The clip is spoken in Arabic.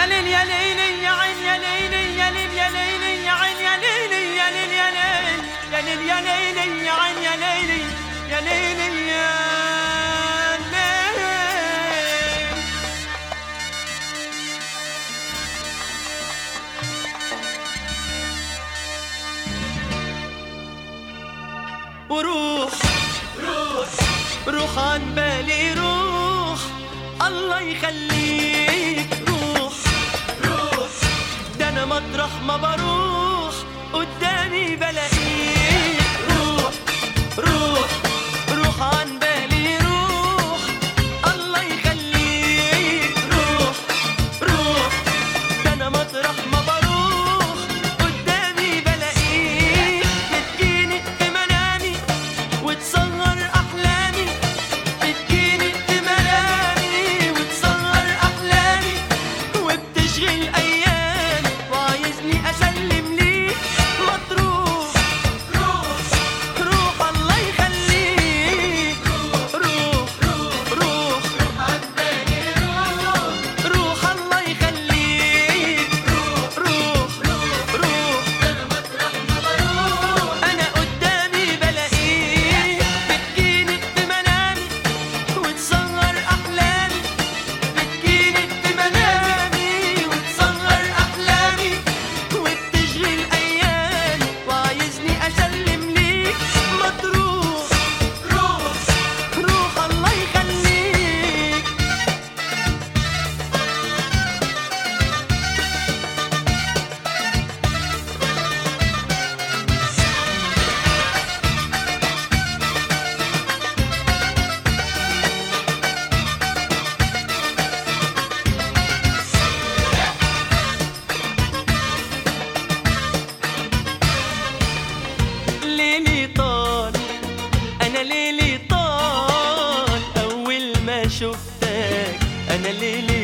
يا ليل يا ليل يا عين يا ليل يا ليل يا ليل يا عين يا ليل يا ليل يا ليل يا ليل يا ليل يا عين يا ليل يا ليل يا ليل. وروح روح روح عن بالي روح، الله يخليك روح روح، ده انا مطرح ما بروح قدامي بلاقيك. روح روح روح عن بالي روح، الله يخليك روح روح، ده انا مطرح ما بروح قدامي بلاقيك. بتجيني في منامي وتصغر احلامي، بتجيني في منامي وتصغر احلامي، وبتشغل ايامي وعايزني اسلم ليك. مطروح روح روح الله يخليك روح روح روح عن بالي روح روح الله يخليك روح روح روح، انا مطرح ما بروح انا قدامي بلاقيك. بتجيني في منامي وتصغر احلامي، بتجيني في منامي وتصغر احلامي، وبتشغل ايامي وعايزني اسلم ليك. مطروح روح روح الله يخليك. ليلي طال أنا ليلي طال، أول ما شفتك أنا ليلي